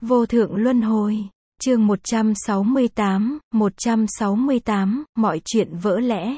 Vô thượng luân hồi. Chương 168, mọi chuyện vỡ lẽ.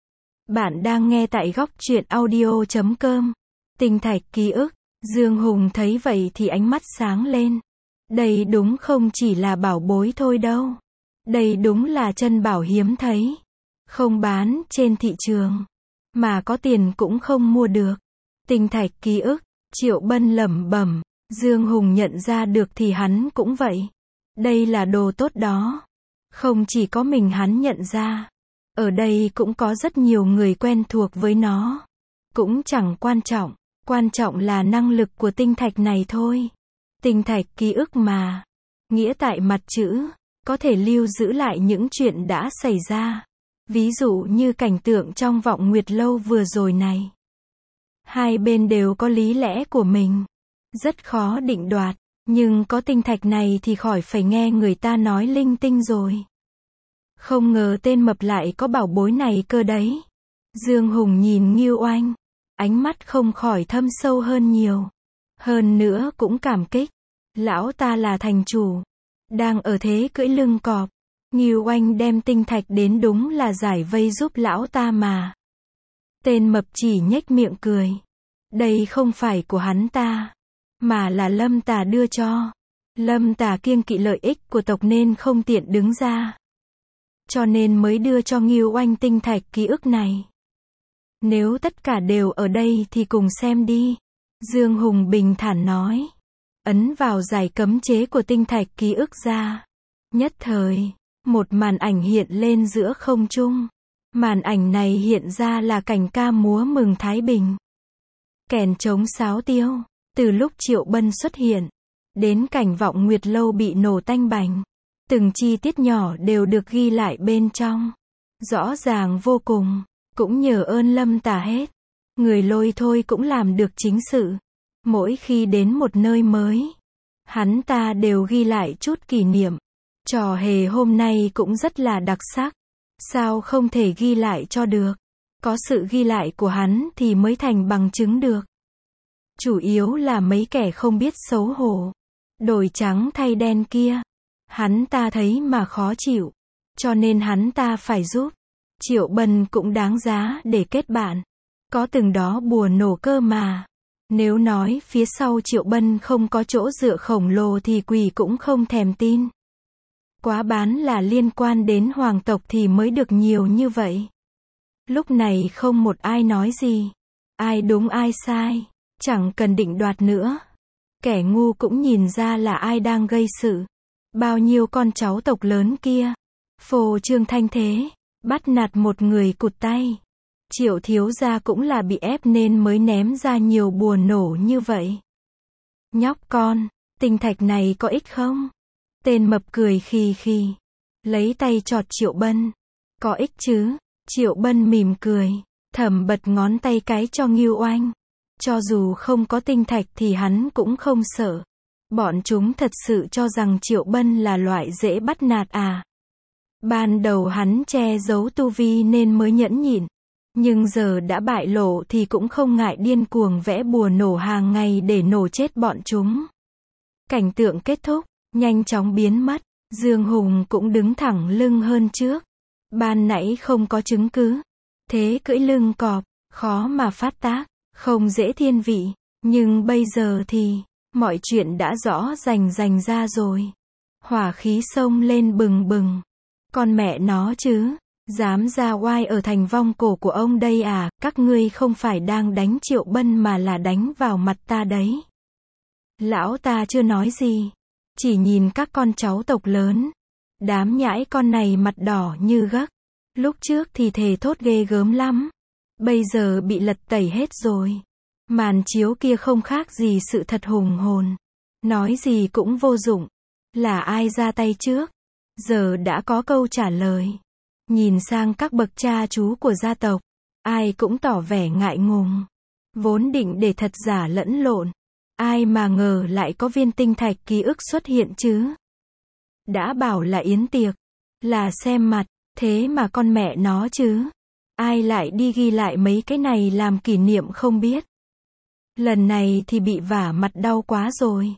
Bạn đang nghe tại góc truyện audio.com. Tinh thạch ký ức. Dương Hùng thấy vậy thì ánh mắt sáng lên. Đây đúng không chỉ là bảo bối thôi đâu. Đây đúng là chân bảo hiếm thấy. Không bán trên thị trường. Mà có tiền cũng không mua được. Tinh thạch ký ức. Triệu Bân lẩm bẩm. Dương Hùng nhận ra được thì hắn cũng vậy. Đây là đồ tốt đó. Không chỉ có mình hắn nhận ra. Ở đây cũng có rất nhiều người quen thuộc với nó. Cũng chẳng quan trọng. Quan trọng là năng lực của tinh thạch này thôi. Tinh thạch ký ức mà. Nghĩa tại mặt chữ. Có thể lưu giữ lại những chuyện đã xảy ra. Ví dụ như cảnh tượng trong Vọng Nguyệt Lâu vừa rồi này. Hai bên đều có lý lẽ của mình. Rất khó định đoạt. Nhưng có tinh thạch này thì khỏi phải nghe người ta nói linh tinh rồi. Không ngờ tên mập lại có bảo bối này cơ đấy. Dương Hùng nhìn Ngưu Oanh. Ánh mắt không khỏi thâm sâu hơn nhiều. Hơn nữa cũng cảm kích. Lão ta là thành chủ. Đang ở thế cưỡi lưng cọp. Ngưu Oanh đem tinh thạch đến đúng là giải vây giúp lão ta mà. Tên mập chỉ nhếch miệng cười. Đây không phải của hắn ta. Mà là Lâm Tà đưa cho. Lâm Tà kiêng kỵ lợi ích của tộc nên không tiện đứng ra. Cho nên mới đưa cho Ngưu Oanh tinh thạch ký ức này. Nếu tất cả đều ở đây thì cùng xem đi. Dương Hùng bình thản nói. Ấn vào giải cấm chế của tinh thạch ký ức ra. Nhất thời, một màn ảnh hiện lên giữa không trung. Màn ảnh này hiện ra là cảnh ca múa mừng Thái Bình. Kèn trống sáo tiêu. Từ lúc Triệu Bân xuất hiện, đến cảnh Vọng Nguyệt Lâu bị nổ tanh bành. Từng chi tiết nhỏ đều được ghi lại bên trong. Rõ ràng vô cùng, cũng nhờ ơn Lâm Tà hết. Người lôi thôi cũng làm được chính sự. Mỗi khi đến một nơi mới, hắn ta đều ghi lại chút kỷ niệm. Trò hề hôm nay cũng rất là đặc sắc. Sao không thể ghi lại cho được? Có sự ghi lại của hắn thì mới thành bằng chứng được. Chủ yếu là mấy kẻ không biết xấu hổ. Đổi trắng thay đen kia. Hắn ta thấy mà khó chịu. Cho nên hắn ta phải giúp. Triệu Bân cũng đáng giá để kết bạn. Có từng đó bùa nổ cơ mà. Nếu nói phía sau Triệu Bân không có chỗ dựa khổng lồ thì quỷ cũng không thèm tin. Quá bán là liên quan đến hoàng tộc thì mới được nhiều như vậy. Lúc này không một ai nói gì. Ai đúng ai sai. Chẳng cần định đoạt nữa. Kẻ ngu cũng nhìn ra là ai đang gây sự. Bao nhiêu con cháu tộc lớn kia. Phô trương thanh thế. Bắt nạt một người cụt tay. Triệu thiếu gia cũng là bị ép nên mới ném ra nhiều bùa nổ như vậy. Nhóc con, tinh thạch này có ích không? Tên mập cười khì khì. Lấy tay chọt Triệu Bân. Có ích chứ? Triệu Bân mỉm cười. Thầm bật ngón tay cái cho Ngưu Oanh. Cho dù không có tinh thạch thì hắn cũng không sợ. Bọn chúng thật sự cho rằng Triệu Bân là loại dễ bắt nạt à. Ban đầu hắn che giấu tu vi nên mới nhẫn nhịn. Nhưng giờ đã bại lộ thì cũng không ngại điên cuồng vẽ bùa nổ hàng ngày để nổ chết bọn chúng. Cảnh tượng kết thúc, nhanh chóng biến mất. Dương Hùng cũng đứng thẳng lưng hơn trước. Ban nãy không có chứng cứ. Thế cưỡi lưng cọp, khó mà phát tác. Không dễ thiên vị, nhưng bây giờ thì, mọi chuyện đã rõ rành ra rồi. Hỏa khí sông lên bừng bừng. Con mẹ nó chứ, dám ra oai ở thành vong cổ của ông đây à, các ngươi không phải đang đánh Triệu Bân mà là đánh vào mặt ta đấy. Lão ta chưa nói gì, chỉ nhìn các con cháu tộc lớn. Đám nhãi con này mặt đỏ như gấc. Lúc trước thì thề thốt ghê gớm lắm. Bây giờ bị lật tẩy hết rồi. Màn chiếu kia không khác gì sự thật hùng hồn. Nói gì cũng vô dụng. Là ai ra tay trước? Giờ đã có câu trả lời. Nhìn sang các bậc cha chú của gia tộc. Ai cũng tỏ vẻ ngại ngùng. Vốn định để thật giả lẫn lộn. Ai mà ngờ lại có viên tinh thạch ký ức xuất hiện chứ. Đã bảo là yến tiệc. Là xem mặt. Thế mà con mẹ nó chứ. Ai lại đi ghi lại mấy cái này làm kỷ niệm không biết. Lần này thì bị vả mặt đau quá rồi.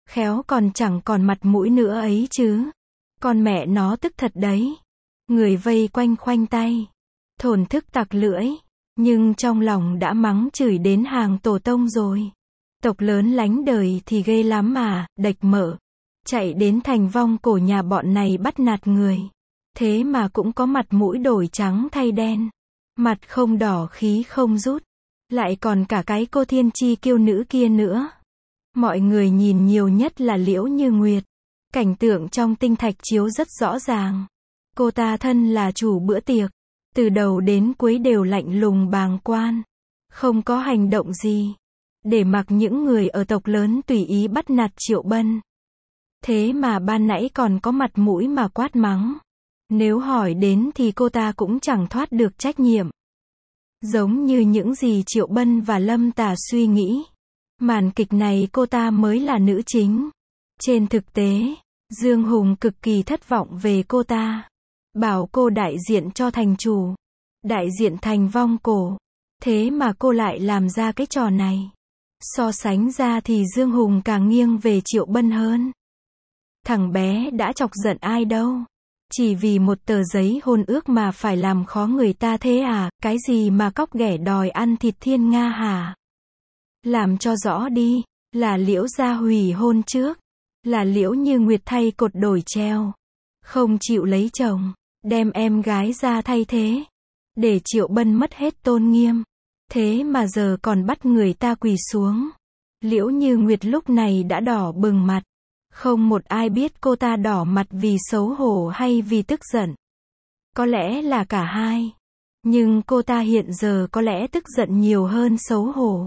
Khéo còn chẳng còn mặt mũi nữa ấy chứ. Con mẹ nó tức thật đấy. Người vây quanh khoanh tay. Thổn thức tặc lưỡi. Nhưng trong lòng đã mắng chửi đến hàng tổ tông rồi. Tộc lớn lánh đời thì ghê lắm mà, đạch mở. Chạy đến thành vong cổ nhà bọn này bắt nạt người. Thế mà cũng có mặt mũi đổi trắng thay đen. Mặt không đỏ khí không rút. Lại còn cả cái cô thiên chi kiêu nữ kia nữa. Mọi người nhìn nhiều nhất là Liễu Như Nguyệt. Cảnh tượng trong tinh thạch chiếu rất rõ ràng. Cô ta thân là chủ bữa tiệc. Từ đầu đến cuối đều lạnh lùng bàng quan. Không có hành động gì. Để mặc những người ở tộc lớn tùy ý bắt nạt Triệu Bân. Thế mà ban nãy còn có mặt mũi mà quát mắng. Nếu hỏi đến thì cô ta cũng chẳng thoát được trách nhiệm. Giống như những gì Triệu Bân và Lâm Tà suy nghĩ. Màn kịch này cô ta mới là nữ chính. Trên thực tế, Dương Hùng cực kỳ thất vọng về cô ta. Bảo cô đại diện cho thành chủ. Đại diện thành vong cổ. Thế mà cô lại làm ra cái trò này. So sánh ra thì Dương Hùng càng nghiêng về Triệu Bân hơn. Thằng bé đã chọc giận ai đâu. Chỉ vì một tờ giấy hôn ước mà phải làm khó người ta thế à, cái gì mà cóc ghẻ đòi ăn thịt thiên nga hả? Làm cho rõ đi, là Liễu gia hủy hôn trước. Là Liễu Như Nguyệt thay cột đổi treo. Không chịu lấy chồng, đem em gái ra thay thế. Để Triệu Bân mất hết tôn nghiêm. Thế mà giờ còn bắt người ta quỳ xuống. Liễu Như Nguyệt lúc này đã đỏ bừng mặt. Không một ai biết cô ta đỏ mặt vì xấu hổ hay vì tức giận. Có lẽ là cả hai. Nhưng cô ta hiện giờ có lẽ tức giận nhiều hơn xấu hổ.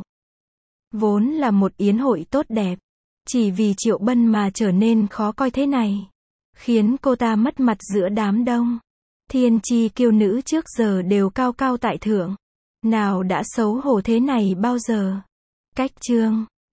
Vốn là một yến hội tốt đẹp. Chỉ vì Triệu Bân mà trở nên khó coi thế này. Khiến cô ta mất mặt giữa đám đông. Thiên chi kiêu nữ trước giờ đều cao cao tại thượng. Nào đã xấu hổ thế này bao giờ. Cách chương